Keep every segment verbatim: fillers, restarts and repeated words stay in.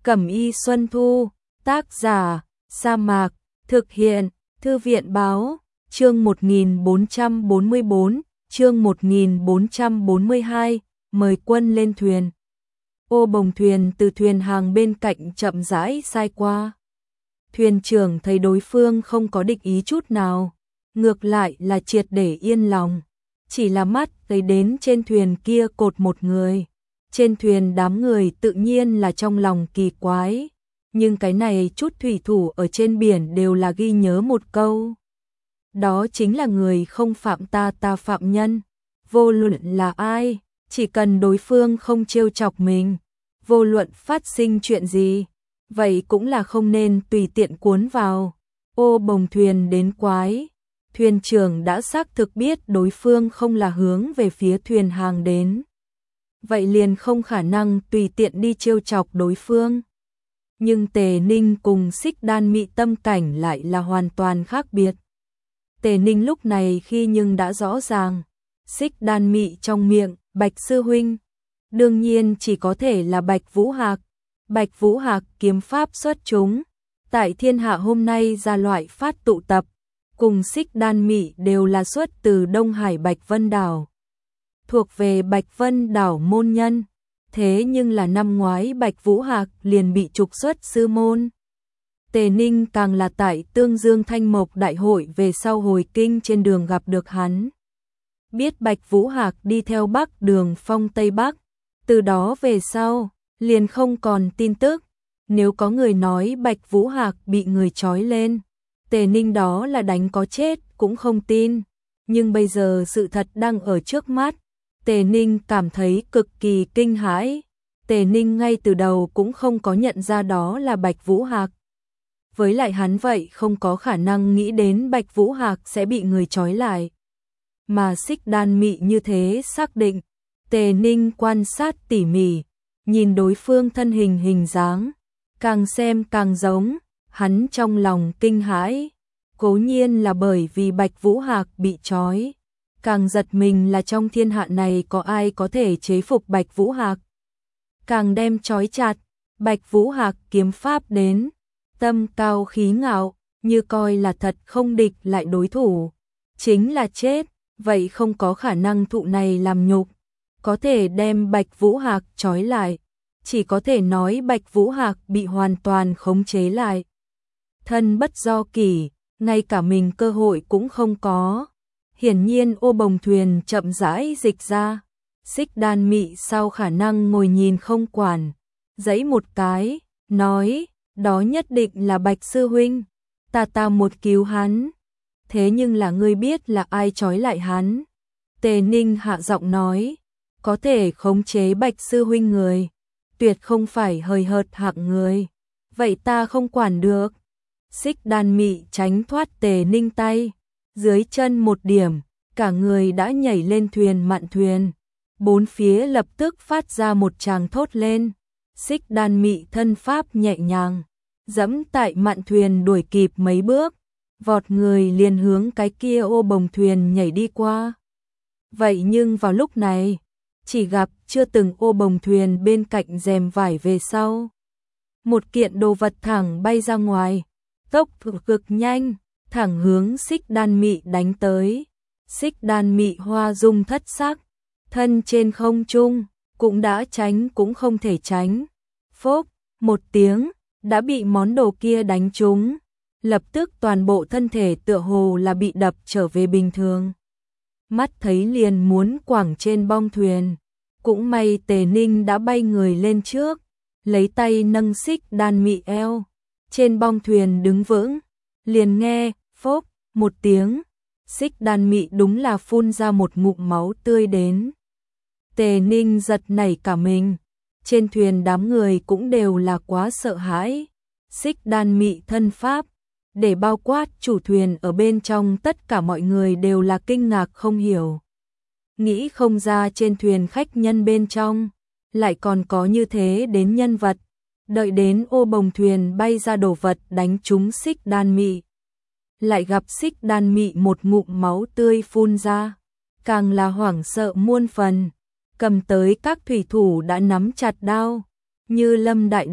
Cẩm y Xuân Thu, tác giả, Sa Mạc, thực hiện, Thư viện báo, chương một nghìn bốn trăm bốn mươi bốn, chương một nghìn bốn trăm bốn mươi hai, mời quân lên thuyền. Ô bồng thuyền từ thuyền hàng bên cạnh chậm rãi sai qua. Thuyền trưởng thấy đối phương không có địch ý chút nào, ngược lại là triệt để yên lòng, chỉ là mắt thấy đến trên thuyền kia cột một người. Trên thuyền đám người tự nhiên là trong lòng kỳ quái, nhưng cái này chút thủy thủ ở trên biển đều là ghi nhớ một câu. Đó chính là người không phạm ta ta phạm nhân, vô luận là ai, chỉ cần đối phương không trêu chọc mình, vô luận phát sinh chuyện gì, vậy cũng là không nên tùy tiện cuốn vào. Ô bồng thuyền đến quái, thuyền trưởng đã xác thực biết đối phương không là hướng về phía thuyền hàng đến. Vậy liền không khả năng tùy tiện đi trêu chọc đối phương. Nhưng Tề Ninh cùng Xích Đan Mị tâm cảnh lại là hoàn toàn khác biệt. Tề Ninh lúc này khi nhưng đã rõ ràng, Xích Đan Mị trong miệng, Bạch Sư Huynh, đương nhiên chỉ có thể là Bạch Vũ Hạc. Bạch Vũ Hạc kiếm pháp xuất chúng, tại thiên hạ hôm nay ra loại phát tụ tập, cùng Xích Đan Mị đều là xuất từ Đông Hải Bạch Vân Đảo. Thuộc về Bạch Vân Đảo môn nhân, thế nhưng là năm ngoái Bạch Vũ Hạc liền bị trục xuất sư môn. Tề Ninh càng là tại Tương Dương Thanh Mộc đại hội về sau hồi kinh trên đường gặp được hắn. Biết Bạch Vũ Hạc đi theo Bắc Đường Phong Tây Bắc, từ đó về sau, liền không còn tin tức. Nếu có người nói Bạch Vũ Hạc bị người trói lên, Tề Ninh đó là đánh có chết cũng không tin. Nhưng bây giờ sự thật đang ở trước mắt. Tề Ninh cảm thấy cực kỳ kinh hãi. Tề Ninh ngay từ đầu cũng không có nhận ra đó là Bạch Vũ Hạc. Với lại hắn vậy không có khả năng nghĩ đến Bạch Vũ Hạc sẽ bị người trói lại. Mà Xích Đan Mị như thế xác định. Tề Ninh quan sát tỉ mỉ, nhìn đối phương thân hình hình dáng, càng xem càng giống, hắn trong lòng kinh hãi. Cố nhiên là bởi vì Bạch Vũ Hạc bị trói. Càng giật mình là trong thiên hạ này có ai có thể chế phục Bạch Vũ Hạc. Càng đem trói chặt, Bạch Vũ Hạc kiếm pháp đến, tâm cao khí ngạo, như coi là thật không địch lại đối thủ. Chính là chết, vậy không có khả năng thụ này làm nhục, có thể đem Bạch Vũ Hạc trói lại. Chỉ có thể nói Bạch Vũ Hạc bị hoàn toàn khống chế lại. Thân bất do kỷ, ngay cả mình cơ hội cũng không có. Hiển nhiên ô bồng thuyền chậm rãi dịch ra. Xích Đan Mị sao khả năng ngồi nhìn không quản. Giãy một cái, nói, đó nhất định là Bạch Sư Huynh. Ta ta một cứu hắn. Thế nhưng là ngươi biết là ai trói lại hắn. Tề Ninh hạ giọng nói, có thể khống chế Bạch Sư Huynh người, tuyệt không phải hời hợt hạng người. Vậy ta không quản được. Xích Đan Mị tránh thoát Tề Ninh tay. Dưới chân một điểm, cả người đã nhảy lên thuyền mạn thuyền. Bốn phía lập tức phát ra một tràng thốt lên. Xích Đan Mị thân pháp nhẹ nhàng, dẫm tại mạn thuyền đuổi kịp mấy bước, vọt người liền hướng cái kia ô bồng thuyền nhảy đi qua. Vậy nhưng vào lúc này, chỉ gặp chưa từng ô bồng thuyền bên cạnh rèm vải về sau. Một kiện đồ vật thẳng bay ra ngoài, tốc độ cực nhanh, thẳng hướng Xích Đan Mị đánh tới. Xích Đan Mị hoa dung thất sắc, thân trên không trung, cũng đã tránh cũng không thể tránh. Phốc, một tiếng, đã bị món đồ kia đánh trúng. Lập tức toàn bộ thân thể tựa hồ là bị đập trở về bình thường. Mắt thấy liền muốn quẳng trên bong thuyền. Cũng may Tề Ninh đã bay người lên trước, lấy tay nâng Xích Đan Mị eo. Trên bong thuyền đứng vững, liền nghe, phốc, một tiếng. Xích Đan Mị đúng là phun ra một ngụm máu tươi đến. Tề Ninh giật nảy cả mình. Trên thuyền đám người cũng đều là quá sợ hãi. Xích Đan Mị thân pháp, để bao quát chủ thuyền ở bên trong tất cả mọi người đều là kinh ngạc không hiểu. Nghĩ không ra trên thuyền khách nhân bên trong, lại còn có như thế đến nhân vật. Đợi đến ô bồng thuyền bay ra đồ vật đánh trúng Xích Đan Mị. Lại gặp Xích Đan Mị một ngụm máu tươi phun ra. Càng là hoảng sợ muôn phần. Cầm tới các thủy thủ đã nắm chặt đao. Như lâm đại địch,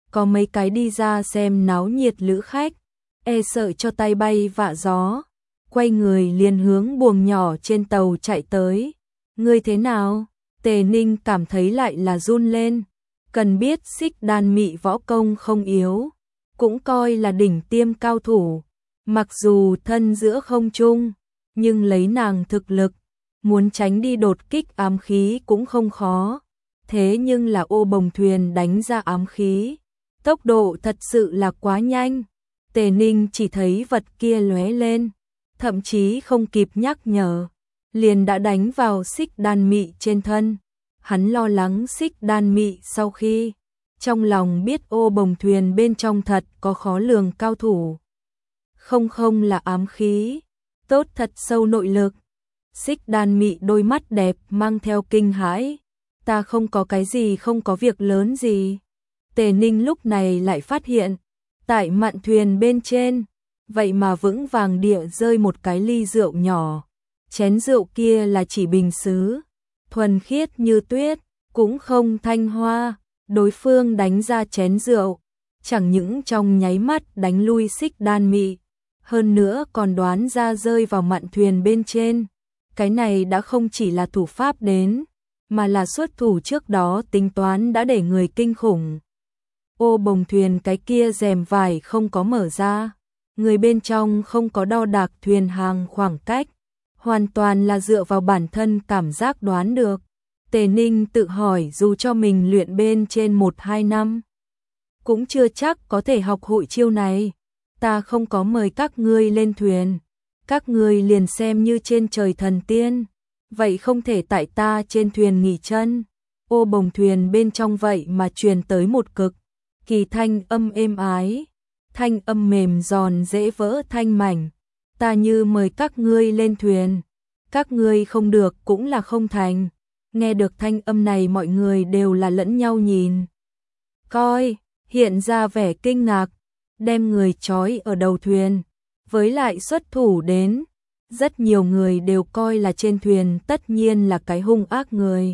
có mấy cái đi ra xem náo nhiệt lữ khách, e sợ cho tay bay vạ gió, quay người liền hướng buồng nhỏ trên tàu chạy tới. Ngươi thế nào? Tề Ninh cảm thấy lại là run lên, cần biết Xích Đan Mị võ công không yếu, cũng coi là đỉnh tiêm cao thủ, mặc dù thân giữa không trung, nhưng lấy nàng thực lực, muốn tránh đi đột kích ám khí cũng không khó. Thế nhưng là ô bồng thuyền đánh ra ám khí, tốc độ thật sự là quá nhanh. Tề Ninh chỉ thấy vật kia lóe lên, thậm chí không kịp nhắc nhở, liền đã đánh vào Xích Đan Mị trên thân. Hắn lo lắng Xích Đan Mị sau khi trong lòng biết ô bồng thuyền bên trong thật có khó lường cao thủ, không không là ám khí, tốt thật sâu nội lực. Xích Đan Mị đôi mắt đẹp mang theo kinh hãi, ta không có cái gì, không có việc lớn gì. Tề Ninh lúc này lại phát hiện, tại mạn thuyền bên trên, vậy mà vững vàng địa rơi một cái ly rượu nhỏ. Chén rượu kia là chỉ bình sứ, thuần khiết như tuyết, cũng không thanh hoa. Đối phương đánh ra chén rượu, chẳng những trong nháy mắt đánh lui Xích Đan Mị, hơn nữa còn đoán ra rơi vào mạn thuyền bên trên. Cái này đã không chỉ là thủ pháp đến, mà là xuất thủ trước đó tính toán đã để người kinh khủng. Ô bồng thuyền cái kia rèm vải không có mở ra, người bên trong không có đo đạc thuyền hàng khoảng cách, hoàn toàn là dựa vào bản thân cảm giác đoán được. Tề Ninh tự hỏi dù cho mình luyện bên trên một hai năm, cũng chưa chắc có thể học hội chiêu này. Ta không có mời các ngươi lên thuyền, các ngươi liền xem như trên trời thần tiên, vậy không thể tại ta trên thuyền nghỉ chân. Ô bồng thuyền bên trong vậy mà truyền tới một cực kỳ thanh âm êm ái, thanh âm mềm giòn dễ vỡ thanh mảnh. Ta như mời các ngươi lên thuyền, các ngươi không được cũng là không thành. Nghe được thanh âm này mọi người đều là lẫn nhau nhìn coi, hiện ra vẻ kinh ngạc, đem người trói ở đầu thuyền, với lại xuất thủ đến. Rất nhiều người đều coi là trên thuyền tất nhiên là cái hung ác người,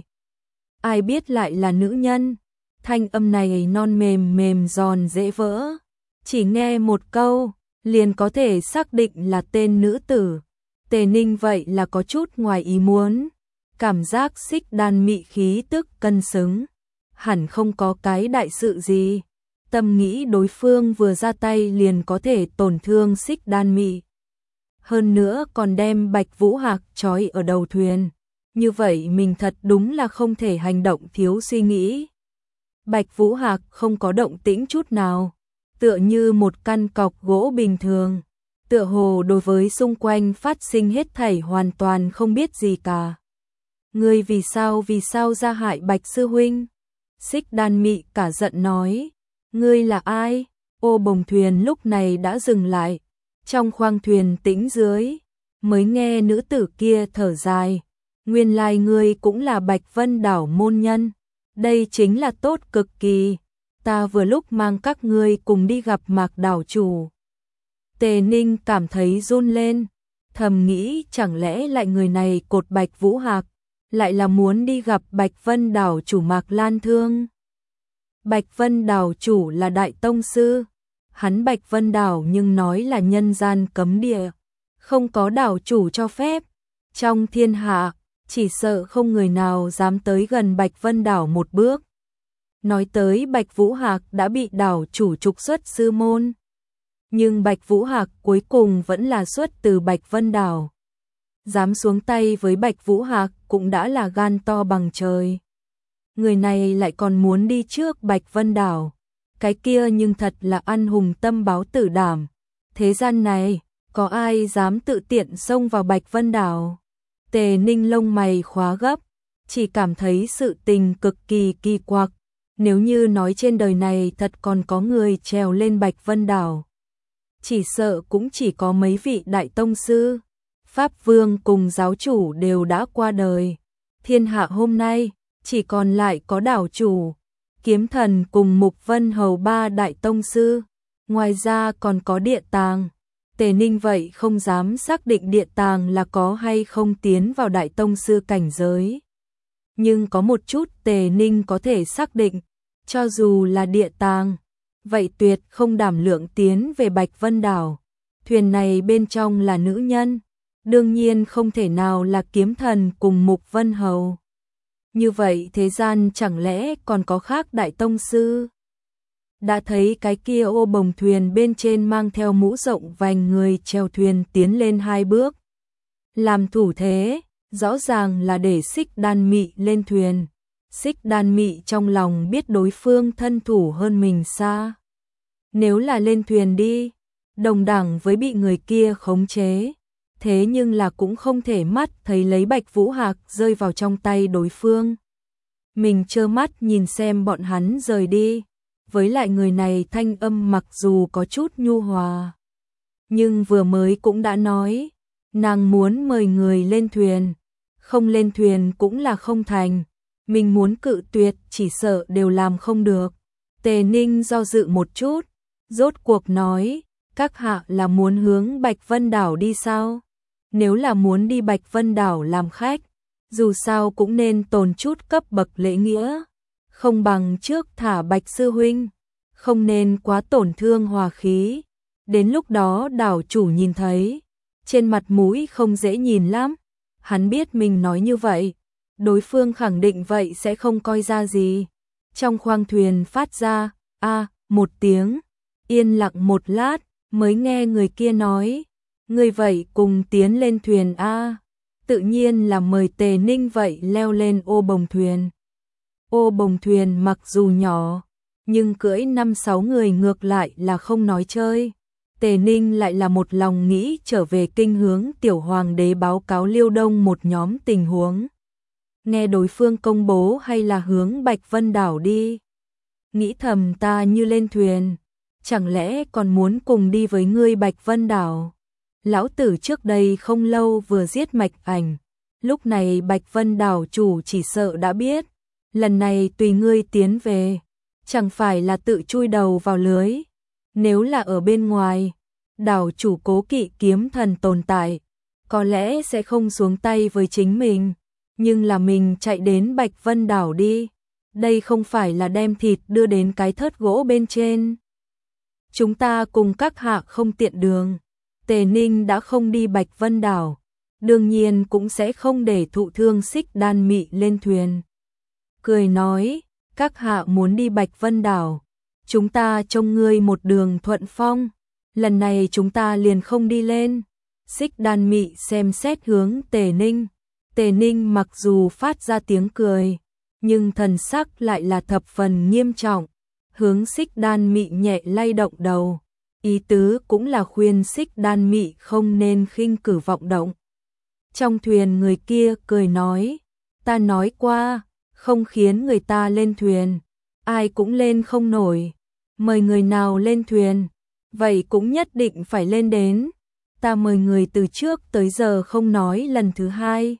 ai biết lại là nữ nhân. Thanh âm này non mềm mềm giòn dễ vỡ, chỉ nghe một câu liền có thể xác định là tên nữ tử. Tề Ninh vậy là có chút ngoài ý muốn, cảm giác Xích Đan Mị khí tức cân xứng, hẳn không có cái đại sự gì. Tâm nghĩ đối phương vừa ra tay liền có thể tổn thương Xích Đan Mị, hơn nữa còn đem Bạch Vũ Hạc trói ở đầu thuyền, như vậy mình thật đúng là không thể hành động thiếu suy nghĩ. Bạch Vũ Hạc không có động tĩnh chút nào, tựa như một căn cọc gỗ bình thường, tựa hồ đối với xung quanh phát sinh hết thảy hoàn toàn không biết gì cả. Ngươi vì sao vì sao ra hại Bạch sư huynh? Xích Đan Mị cả giận nói, ngươi là ai? Ô bồng thuyền lúc này đã dừng lại, trong khoang thuyền tĩnh dưới, mới nghe nữ tử kia thở dài, nguyên lai ngươi cũng là Bạch Vân Đảo môn nhân, đây chính là tốt cực kỳ, ta vừa lúc mang các ngươi cùng đi gặp Mạc đảo chủ. Tề Ninh cảm thấy run lên, thầm nghĩ chẳng lẽ lại người này cột Bạch Vũ Hạc, lại là muốn đi gặp Bạch Vân Đảo chủ Mạc Lan Thương. Bạch Vân Đảo chủ là đại tông sư, hắn Bạch Vân Đảo nhưng nói là nhân gian cấm địa, không có đảo chủ cho phép. Trong thiên hạ, chỉ sợ không người nào dám tới gần Bạch Vân Đảo một bước. Nói tới Bạch Vũ Hạc đã bị đảo chủ trục xuất sư môn, nhưng Bạch Vũ Hạc cuối cùng vẫn là xuất từ Bạch Vân Đảo. Dám xuống tay với Bạch Vũ Hạc cũng đã là gan to bằng trời. Người này lại còn muốn đi trước Bạch Vân Đảo, cái kia nhưng thật là ăn hùng tâm báo tử đảm. Thế gian này, có ai dám tự tiện xông vào Bạch Vân Đảo? Tề Ninh lông mày khóa gấp, chỉ cảm thấy sự tình cực kỳ kỳ quặc. Nếu như nói trên đời này thật còn có người trèo lên Bạch Vân Đảo, chỉ sợ cũng chỉ có mấy vị đại tông sư. Pháp Vương cùng giáo chủ đều đã qua đời, thiên hạ hôm nay chỉ còn lại có đảo chủ, Kiếm Thần cùng Mục Vân Hầu ba đại tông sư, ngoài ra còn có địa tàng. Tề Ninh vậy không dám xác định địa tàng là có hay không tiến vào đại tông sư cảnh giới. Nhưng có một chút Tề Ninh có thể xác định, cho dù là địa tàng, vậy tuyệt không đảm lượng tiến về Bạch Vân Đảo. Thuyền này bên trong là nữ nhân, đương nhiên không thể nào là kiếm thần cùng Mục Vân Hầu. Như vậy thế gian chẳng lẽ còn có khác đại tông sư? Đã thấy cái kia ô bồng thuyền bên trên mang theo mũ rộng vành người chèo thuyền tiến lên hai bước. Làm thủ thế, rõ ràng là để Xích Đan Mị lên thuyền. Xích Đan Mị trong lòng biết đối phương thân thủ hơn mình xa. Nếu là lên thuyền đi, đồng đẳng với bị người kia khống chế. Thế nhưng là cũng không thể mắt thấy lấy Bạch Vũ Hạc rơi vào trong tay đối phương. Mình trơ mắt nhìn xem bọn hắn rời đi. Với lại người này thanh âm mặc dù có chút nhu hòa, nhưng vừa mới cũng đã nói, nàng muốn mời người lên thuyền, không lên thuyền cũng là không thành, mình muốn cự tuyệt chỉ sợ đều làm không được. Tề Ninh do dự một chút, rốt cuộc nói, các hạ là muốn hướng Bạch Vân Đảo đi sao? Nếu là muốn đi Bạch Vân Đảo làm khách, dù sao cũng nên tồn chút cấp bậc lễ nghĩa. Không bằng trước thả Bạch sư huynh, không nên quá tổn thương hòa khí. Đến lúc đó đảo chủ nhìn thấy, trên mặt mũi không dễ nhìn lắm. Hắn biết mình nói như vậy, đối phương khẳng định vậy sẽ không coi ra gì. Trong khoang thuyền phát ra, a một tiếng, yên lặng một lát, mới nghe người kia nói, người vậy cùng tiến lên thuyền a. Tự nhiên là mời Tề Ninh vậy leo lên ô bồng thuyền. Ô bồng thuyền mặc dù nhỏ, nhưng cưỡi năm sáu người ngược lại là không nói chơi. Tề Ninh lại là một lòng nghĩ trở về kinh hướng tiểu hoàng đế báo cáo Liêu Đông một nhóm tình huống. Nghe đối phương công bố hay là hướng Bạch Vân Đảo đi. Nghĩ thầm ta như lên thuyền, chẳng lẽ còn muốn cùng đi với ngươi Bạch Vân Đảo. Lão tử trước đây không lâu vừa giết Mạch Ảnh, lúc này Bạch Vân Đảo chủ chỉ sợ đã biết. Lần này tùy ngươi tiến về, chẳng phải là tự chui đầu vào lưới. Nếu là ở bên ngoài, đảo chủ cố kỵ kiếm thần tồn tại, có lẽ sẽ không xuống tay với chính mình. Nhưng là mình chạy đến Bạch Vân Đảo đi, đây không phải là đem thịt đưa đến cái thớt gỗ bên trên. Chúng ta cùng các hạ không tiện đường. Tề Ninh đã không đi Bạch Vân Đảo, đương nhiên cũng sẽ không để thụ thương Xích Đan Mị lên thuyền. Cười nói, các hạ muốn đi Bạch Vân Đảo, chúng ta trông ngươi một đường thuận phong, lần này chúng ta liền không đi lên. Xích Đan Mị xem xét hướng Tề Ninh, Tề Ninh mặc dù phát ra tiếng cười, nhưng thần sắc lại là thập phần nghiêm trọng, hướng Xích Đan Mị nhẹ lay động đầu, ý tứ cũng là khuyên Xích Đan Mị không nên khinh cử vọng động. Trong thuyền người kia cười nói, ta nói qua, không khiến người ta lên thuyền, ai cũng lên không nổi, mời người nào lên thuyền, vậy cũng nhất định phải lên đến. Ta mời người từ trước tới giờ không nói lần thứ hai.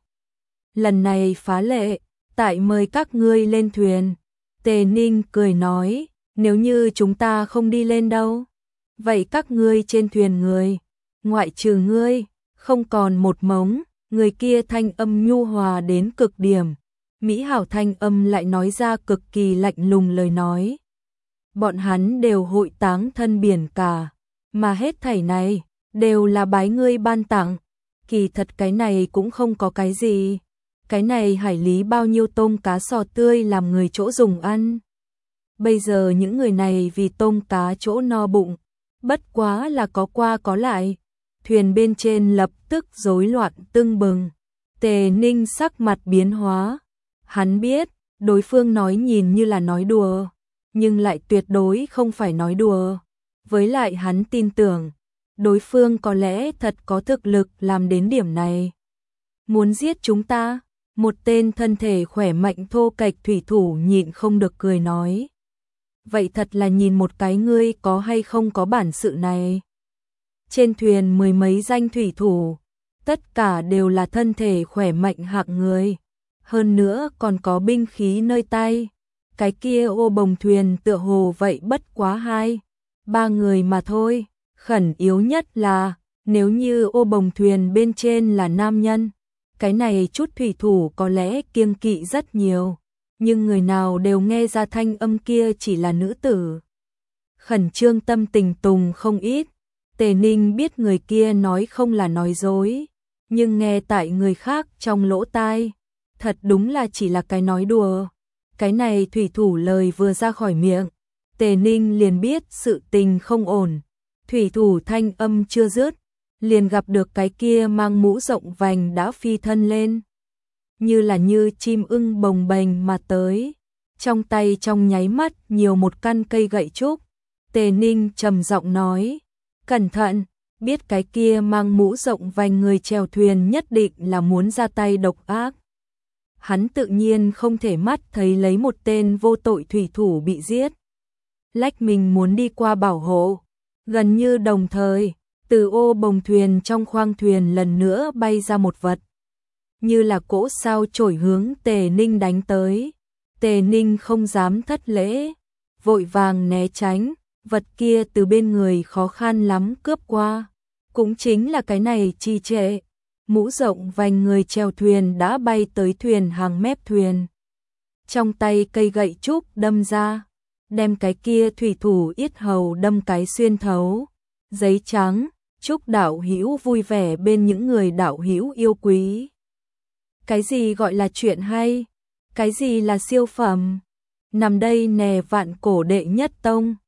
Lần này phá lệ, tại mời các ngươi lên thuyền. Tề Ninh cười nói, nếu như chúng ta không đi lên đâu, vậy các ngươi trên thuyền người, ngoại trừ ngươi, không còn một mống. Người kia thanh âm nhu hòa đến cực điểm, mỹ hảo thanh âm lại nói ra cực kỳ lạnh lùng lời nói. Bọn hắn đều hội táng thân biển cả, mà hết thảy này đều là bái ngươi ban tặng. Kỳ thật cái này cũng không có cái gì, cái này hải lý bao nhiêu tôm cá sò tươi làm người chỗ dùng ăn. Bây giờ những người này vì tôm cá chỗ no bụng, bất quá là có qua có lại. Thuyền bên trên lập tức rối loạn tưng bừng. Tề Ninh sắc mặt biến hóa. Hắn biết, đối phương nói nhìn như là nói đùa, nhưng lại tuyệt đối không phải nói đùa. Với lại hắn tin tưởng, đối phương có lẽ thật có thực lực làm đến điểm này. Muốn giết chúng ta? Một tên thân thể khỏe mạnh thô kệch thủy thủ nhịn không được cười nói. Vậy thật là nhìn một cái ngươi có hay không có bản sự này. Trên thuyền mười mấy danh thủy thủ, tất cả đều là thân thể khỏe mạnh hạng người, hơn nữa còn có binh khí nơi tay. Cái kia ô bồng thuyền tựa hồ vậy bất quá hai, ba người mà thôi. Khẩn yếu nhất là, nếu như ô bồng thuyền bên trên là nam nhân, cái này chút thủy thủ có lẽ kiêng kỵ rất nhiều, nhưng người nào đều nghe ra thanh âm kia chỉ là nữ tử. khẩn trương tâm tình tùng không ít. Tề Ninh biết người kia nói không là nói dối, nhưng nghe tại người khác trong lỗ tai, thật đúng là chỉ là cái nói đùa. Cái này thủy thủ lời vừa ra khỏi miệng, Tề Ninh liền biết sự tình không ổn. Thủy thủ thanh âm chưa dứt, liền gặp được cái kia mang mũ rộng vành đã phi thân lên, như là như chim ưng bồng bềnh mà tới. Trong tay trong nháy mắt nhiều một căn cây gậy trúc. Tề Ninh trầm giọng nói, cẩn thận, biết cái kia mang mũ rộng vành người chèo thuyền nhất định là muốn ra tay độc ác. Hắn tự nhiên không thể mắt thấy lấy một tên vô tội thủy thủ bị giết. Lách mình muốn đi qua bảo hộ. Gần như đồng thời, từ ô bồng thuyền trong khoang thuyền lần nữa bay ra một vật, như là cỗ sao chổi hướng Tề Ninh đánh tới. Tề Ninh không dám thất lễ, vội vàng né tránh, vật kia từ bên người khó khăn lắm cướp qua. Cũng chính là cái này trì trệ, mũ rộng vành người chèo thuyền đã bay tới thuyền hàng mép thuyền. Trong tay cây gậy trúc đâm ra, đem cái kia thủy thủ yết hầu đâm cái xuyên thấu. Giấy trắng, chúc đạo hữu vui vẻ bên những người đạo hữu yêu quý. Cái gì gọi là chuyện hay? Cái gì là siêu phẩm? Nằm đây nè vạn cổ đệ nhất tông.